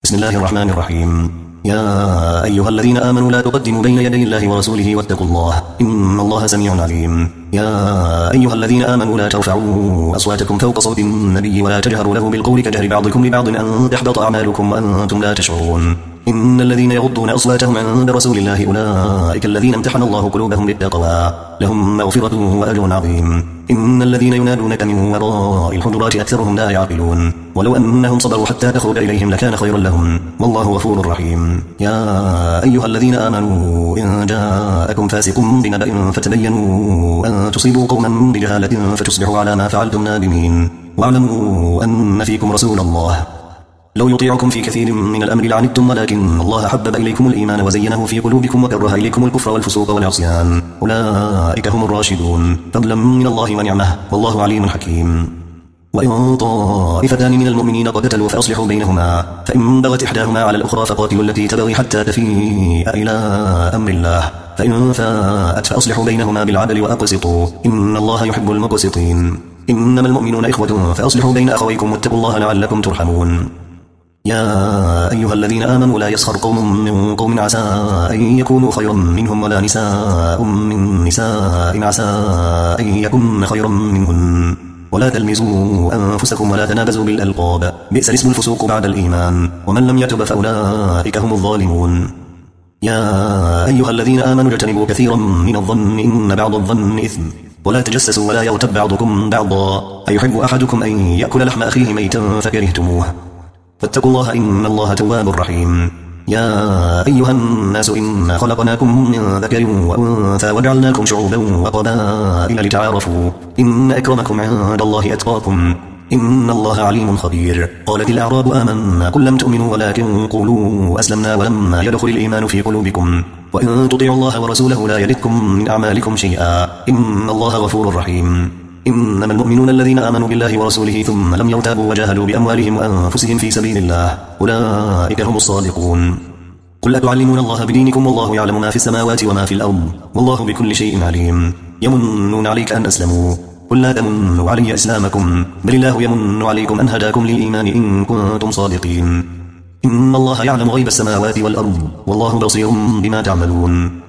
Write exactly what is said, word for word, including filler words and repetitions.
بسم الله الرحمن الرحيم. يا أيها الذين آمنوا لا تقدموا بين يدي الله ورسوله واتقوا الله إن الله سميع عليم. يا أيها الذين آمنوا لا ترفعوا أصواتكم فوق صوت النبي ولا تجهروا له بالقول كجهر بعضكم لبعض أن تحبط أعمالكم وأنتم لا تشعرون. إن الذين يغضون أصواتهم عند رسول الله أولئك الذين امتحن الله قلوبهم للتقوى لهم مغفرة وأجر عظيم. إن الذين ينادونك من وراء الحجرات أكثرهم لا يعقلون ولو أنهم صبروا حتى تخرج إليهم لكان خيرا لهم والله غفور رحيم. يا أيها الذين آمنوا إن جاءكم فاسق بنبأ فتبينوا أن تصيبوا قوما بجهالة فتصبحوا على ما فعلتم نادمين. واعلموا أن فيكم رسول الله لو يطيعكم في كثير من الأمر لعنتم ولكن الله حبب إليكم الإيمان وزينه في قلوبكم وكره إليكم الكفر والفسوق والعصيان أولئك هم الراشدون فضلا من الله ونعمه والله عليم حكيم. وإن طائفتان من المؤمنين اقتتلوا فأصلحوا بينهما فإن بغت إحداهما على الأخرى فقاتلوا التي تبغي حتى تفيء إلى أمر الله فإن فاءت فأصلحوا بينهما بالعدل وأقسطوا إن الله يحب المقسطين. إنما المؤمنون إخوة فأصلحوا بين أخويكم واتقوا الله لعلكم ترحمون. يا أيها الذين آمنوا لا يسخر قوم من قوم عسى أن يكونوا خيرا منهم ولا نساء من نساء عسى أن يكون خيرا منهن ولا تلمزوا أنفسكم ولا تنابزوا بالألقاب بئس الاسم الفسوق بعد الإيمان ومن لم يتب فأولئك هم الظالمون. يا أيها الذين آمنوا اجتنبوا كثيرا من الظن إن بعض الظن إثم ولا تجسسوا ولا يغتب بعضكم بعضا أيحب أحدكم أن يأكل لحم أخيه ميتا فكرهتموه فاتقوا الله إن الله تواب رحيم. يا أيها الناس إنا خلقناكم من ذكر وأنثى وجعلناكم شعوبا وقبائل لتعارفوا إن أكرمكم عند الله أتقاكم إن الله عليم خبير. قالت الأعراب آمنا قل لم تؤمنوا ولكن قولوا أسلمنا ولما يدخل الإيمان في قلوبكم وإن تطيعوا الله ورسوله لا يلدكم من أعمالكم شيئا إن الله غفور رحيم. إنما المؤمنون الذين آمنوا بالله ورسوله ثم لم يرتابوا وجاهدوا بأموالهم وأنفسهم في سبيل الله أولئك هم الصادقون. قل أتعلمون الله بدينكم والله يعلم ما في السماوات وما في الأرض والله بكل شيء عليم. يمنون عليك أن أسلموا قل لا تمنوا علي إسلامكم بل الله يمن عليكم أن هداكم للإيمان إن كنتم صادقين. إن الله يعلم غيب السماوات والأرض والله بصير بما تعملون.